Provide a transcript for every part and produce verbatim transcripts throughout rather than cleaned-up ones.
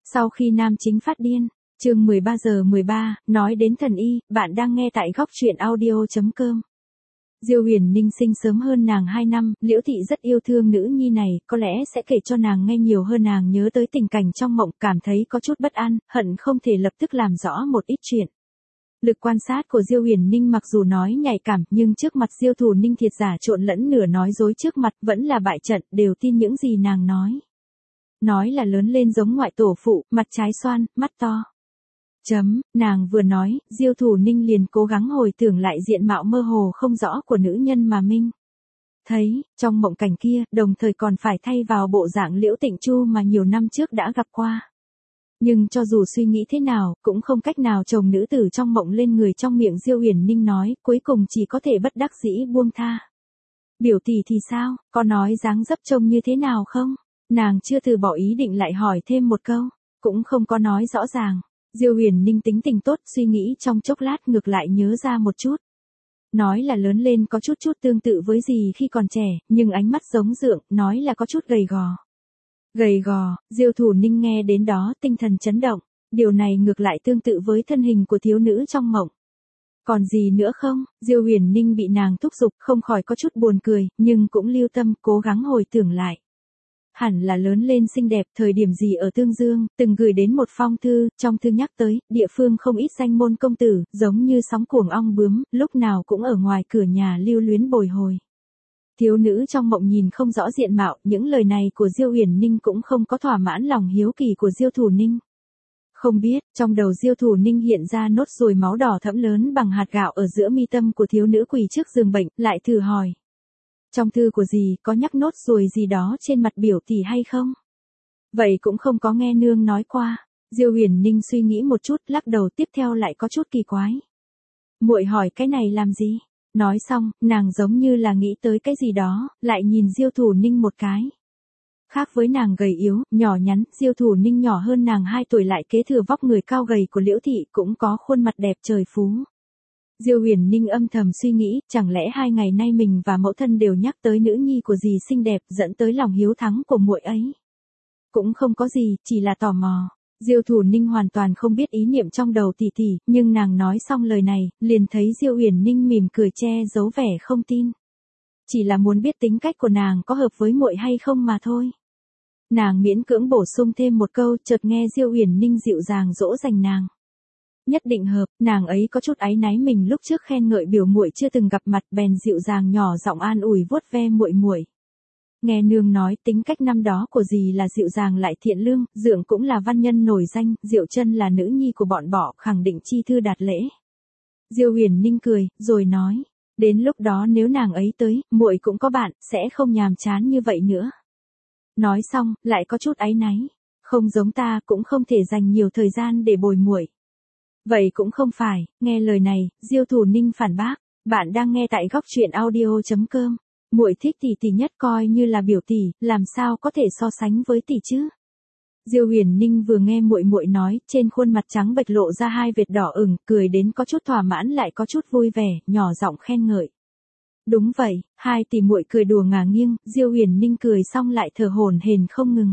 Sau khi nam chính phát điên, chương mười ba giờ mười ba, nói đến thần y, bạn đang nghe tại góc truyện audio chấm com. Diêu Huyền Ninh sinh sớm hơn nàng hai năm, Liễu Thị rất yêu thương nữ nhi này, có lẽ sẽ kể cho nàng nghe nhiều hơn nàng nhớ tới tình cảnh trong mộng, cảm thấy có chút bất an, hận không thể lập tức làm rõ một ít chuyện. Lực quan sát của Diêu Huyền Ninh mặc dù nói nhạy cảm, nhưng trước mặt Diêu Thủ Ninh thiệt giả trộn lẫn nửa nói dối trước mặt, vẫn là bại trận, đều tin những gì nàng nói. Nói là lớn lên giống ngoại tổ phụ, mặt trái xoan, mắt to. Chấm, nàng vừa nói, Diêu Thủ Ninh liền cố gắng hồi tưởng lại diện mạo mơ hồ không rõ của nữ nhân mà Minh thấy, trong mộng cảnh kia, đồng thời còn phải thay vào bộ dạng Liễu Tịnh Chu mà nhiều năm trước đã gặp qua. Nhưng cho dù suy nghĩ thế nào, cũng không cách nào chồng nữ tử trong mộng lên người trong miệng Diêu Huyền Ninh nói, cuối cùng chỉ có thể bất đắc dĩ buông tha. Biểu tỷ thì sao, có nói dáng dấp trông như thế nào không? Nàng chưa từ bỏ ý định lại hỏi thêm một câu, cũng không có nói rõ ràng. Diêu Huyền Ninh tính tình tốt, suy nghĩ trong chốc lát ngược lại nhớ ra một chút. Nói là lớn lên có chút chút tương tự với gì khi còn trẻ, nhưng ánh mắt giống dượng, nói là có chút gầy gò. Gầy gò, Diêu Thủ Ninh nghe đến đó tinh thần chấn động, điều này ngược lại tương tự với thân hình của thiếu nữ trong mộng. Còn gì nữa không? Diêu Huyền Ninh bị nàng thúc giục không khỏi có chút buồn cười, nhưng cũng lưu tâm cố gắng hồi tưởng lại. Hẳn là lớn lên xinh đẹp, thời điểm gì ở Tương Dương, từng gửi đến một phong thư, trong thư nhắc tới, địa phương không ít danh môn công tử, giống như sóng cuồng ong bướm, lúc nào cũng ở ngoài cửa nhà lưu luyến bồi hồi. Thiếu nữ trong mộng nhìn không rõ diện mạo, những lời này của Diêu Huyền Ninh cũng không có thỏa mãn lòng hiếu kỳ của Diêu Thủ Ninh. Không biết, trong đầu Diêu Thủ Ninh hiện ra nốt ruồi máu đỏ thẫm lớn bằng hạt gạo ở giữa mi tâm của thiếu nữ quỳ trước giường bệnh, lại thử hỏi. Trong thư của dì có nhắc nốt ruồi gì đó trên mặt biểu tỷ hay không? Vậy cũng không có nghe nương nói qua. Diêu Huyền Ninh suy nghĩ một chút, lắc đầu, tiếp theo lại có chút kỳ quái. Muội hỏi cái này làm gì? Nói xong, nàng giống như là nghĩ tới cái gì đó, lại nhìn Diêu Thủ Ninh một cái. Khác với nàng gầy yếu, nhỏ nhắn, Diêu Thủ Ninh nhỏ hơn nàng hai tuổi lại kế thừa vóc người cao gầy của Liễu Thị, cũng có khuôn mặt đẹp trời phú. Diêu Huyền Ninh âm thầm suy nghĩ, chẳng lẽ hai ngày nay mình và mẫu thân đều nhắc tới nữ nhi của dì xinh đẹp, dẫn tới lòng hiếu thắng của muội ấy. Cũng không có gì, chỉ là tò mò. Diêu Thủ Ninh hoàn toàn không biết ý niệm trong đầu tỷ tỷ, nhưng nàng nói xong lời này, liền thấy Diêu Huyền Ninh mỉm cười che giấu vẻ không tin. Chỉ là muốn biết tính cách của nàng có hợp với muội hay không mà thôi. Nàng miễn cưỡng bổ sung thêm một câu, chợt nghe Diêu Huyền Ninh dịu dàng dỗ dành nàng. Nhất định hợp, nàng ấy có chút áy náy mình lúc trước khen ngợi biểu muội chưa từng gặp mặt, bèn dịu dàng nhỏ giọng an ủi vuốt ve muội muội. Nghe nương nói, tính cách năm đó của dì là dịu dàng lại thiện lương, dượng cũng là văn nhân nổi danh, Diệu Chân là nữ nhi của bọn bỏ, khẳng định chi thư đạt lễ. Diêu Huyền Ninh cười, rồi nói, đến lúc đó nếu nàng ấy tới, muội cũng có bạn, sẽ không nhàm chán như vậy nữa. Nói xong, lại có chút áy náy, không giống ta, cũng không thể dành nhiều thời gian để bồi muội. Vậy cũng không phải, nghe lời này, Diêu Thủ Ninh phản bác, bạn đang nghe tại góc truyện audio chấm com. Muội thích tỷ tỷ nhất, coi như là biểu tỷ, làm sao có thể so sánh với tỷ chứ? Diêu Huyền Ninh vừa nghe muội muội nói, trên khuôn mặt trắng bệch lộ ra hai vệt đỏ ửng, cười đến có chút thỏa mãn lại có chút vui vẻ, nhỏ giọng khen ngợi. Đúng vậy, hai tỷ muội cười đùa ngả nghiêng, Diêu Huyền Ninh cười xong lại thở hổn hển không ngừng.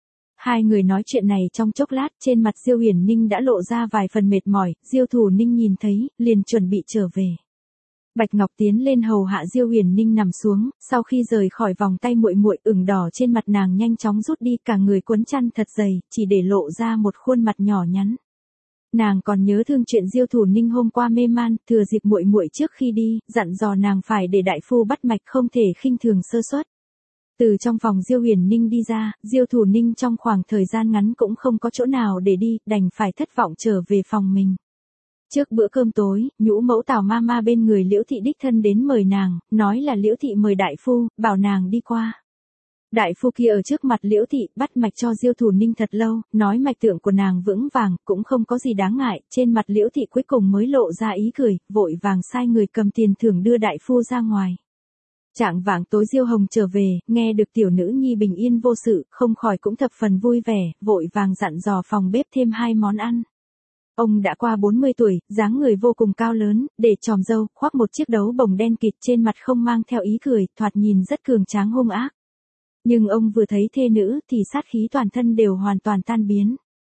Hai người nói chuyện này trong chốc lát, trên mặt Diêu Huyền Ninh đã lộ ra vài phần mệt mỏi, Diêu Thủ Ninh nhìn thấy, liền chuẩn bị trở về. Bạch Ngọc tiến lên hầu hạ Diêu Huyền Ninh nằm xuống, sau khi rời khỏi vòng tay muội muội, ửng đỏ trên mặt nàng nhanh chóng rút đi, cả người quấn chăn thật dày, chỉ để lộ ra một khuôn mặt nhỏ nhắn. Nàng còn nhớ thương chuyện Diêu Thủ Ninh hôm qua mê man, thừa dịp muội muội trước khi đi, dặn dò nàng phải để đại phu bắt mạch, không thể khinh thường sơ suất. Từ trong phòng Diêu Huyền Ninh đi ra, Diêu Thủ Ninh trong khoảng thời gian ngắn cũng không có chỗ nào để đi, đành phải thất vọng trở về phòng mình. Trước bữa cơm tối, nhũ mẫu Tào Mama bên người Liễu Thị đích thân đến mời nàng, nói là Liễu Thị mời đại phu, bảo nàng đi qua. Đại phu kia ở trước mặt Liễu Thị, bắt mạch cho Diêu Thủ Ninh thật lâu, nói mạch tượng của nàng vững vàng, cũng không có gì đáng ngại, trên mặt Liễu Thị cuối cùng mới lộ ra ý cười, vội vàng sai người cầm tiền thưởng đưa đại phu ra ngoài. Trạng vạng tối Diêu Hồng trở về, nghe được tiểu nữ nhi bình yên vô sự, không khỏi cũng thập phần vui vẻ, vội vàng dặn dò phòng bếp thêm hai món ăn. Ông đã qua bốn mươi tuổi, dáng người vô cùng cao lớn, để tròm râu, khoác một chiếc đấu bồng đen kịt, trên mặt không mang theo ý cười, thoạt nhìn rất cường tráng hung ác. Nhưng ông vừa thấy thê nữ thì sát khí toàn thân đều hoàn toàn tan biến.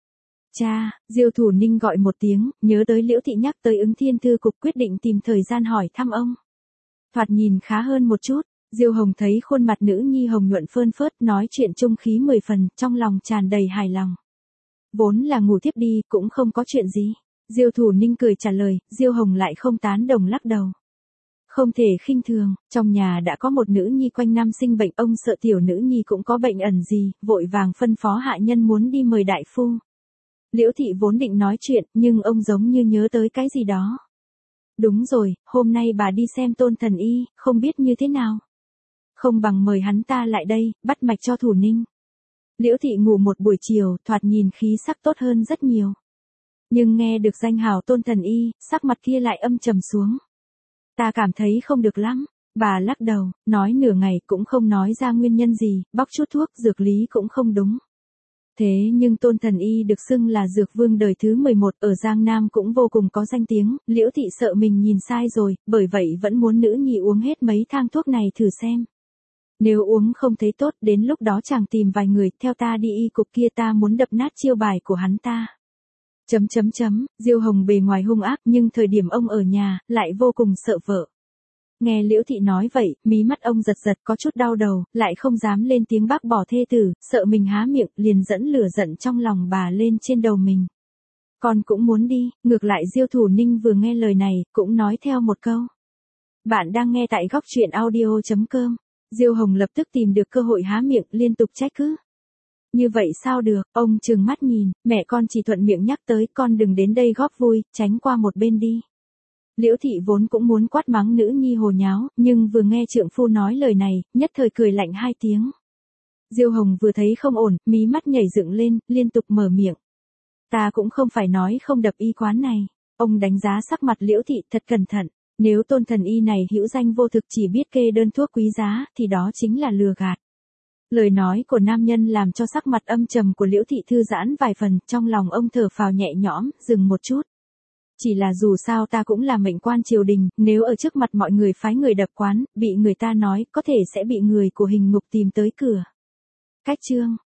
Cha, Diêu Thủ Ninh gọi một tiếng, nhớ tới Liễu Thị nhắc tới ứng thiên thư cục, quyết định tìm thời gian hỏi thăm ông. Thoạt nhìn khá hơn một chút, Diêu Hồng thấy khuôn mặt nữ nhi hồng nhuận phơn phớt, nói chuyện trung khí mười phần, trong lòng tràn đầy hài lòng. Vốn là ngủ thiếp đi, cũng không có chuyện gì. Diêu Thủ Ninh cười trả lời, Diêu Hồng lại không tán đồng lắc đầu. Không thể khinh thường, trong nhà đã có một nữ nhi quanh năm sinh bệnh, ông sợ tiểu nữ nhi cũng có bệnh ẩn gì, vội vàng phân phó hạ nhân muốn đi mời đại phu. Liễu Thị vốn định nói chuyện, nhưng ông giống như nhớ tới cái gì đó. Đúng rồi, hôm nay bà đi xem Tôn thần y, không biết như thế nào. Không bằng mời hắn ta lại đây, bắt mạch cho Thủ Ninh. Liễu Thị ngủ một buổi chiều, thoạt nhìn khí sắc tốt hơn rất nhiều. Nhưng nghe được danh hào Tôn thần y, sắc mặt kia lại âm trầm xuống. Ta cảm thấy không được lắm. Bà lắc đầu, nói nửa ngày cũng không nói ra nguyên nhân gì, bóc chút thuốc, dược lý cũng không đúng. Thế nhưng Tôn thần y được xưng là dược vương đời thứ mười một, ở Giang Nam cũng vô cùng có danh tiếng, Liễu Thị sợ mình nhìn sai rồi, bởi vậy vẫn muốn nữ nhi uống hết mấy thang thuốc này thử xem. Nếu uống không thấy tốt, đến lúc đó chàng tìm vài người, theo ta đi y cục kia, ta muốn đập nát chiêu bài của hắn ta. Chấm chấm chấm, Diêu Hồng bề ngoài hung ác, nhưng thời điểm ông ở nhà, lại vô cùng sợ vợ. Nghe Liễu Thị nói vậy, mí mắt ông giật giật, có chút đau đầu, lại không dám lên tiếng bác bỏ thê tử, sợ mình há miệng, liền dẫn lửa giận trong lòng bà lên trên đầu mình. Con cũng muốn đi, ngược lại Diêu Thủ Ninh vừa nghe lời này, cũng nói theo một câu. Bạn đang nghe tại góc truyện audio chấm com. Diêu Hồng lập tức tìm được cơ hội há miệng, liên tục trách cứ. Như vậy sao được, ông trừng mắt nhìn, mẹ con chỉ thuận miệng nhắc tới, con đừng đến đây góp vui, tránh qua một bên đi. Liễu Thị vốn cũng muốn quát mắng nữ nhi hồ nháo, nhưng vừa nghe trượng phu nói lời này, nhất thời cười lạnh hai tiếng. Diêu Hồng vừa thấy không ổn, mí mắt nhảy dựng lên, liên tục mở miệng. Ta cũng không phải nói không đập y quán này. Ông đánh giá sắc mặt Liễu Thị thật cẩn thận. Nếu Tôn thần y này hữu danh vô thực, chỉ biết kê đơn thuốc quý giá, thì đó chính là lừa gạt. Lời nói của nam nhân làm cho sắc mặt âm trầm của Liễu Thị thư giãn vài phần, trong lòng ông thở phào nhẹ nhõm, dừng một chút. Chỉ là dù sao ta cũng là mệnh quan triều đình, nếu ở trước mặt mọi người phái người đập quán, bị người ta nói, có thể sẽ bị người của hình ngục tìm tới cửa. Cách chương,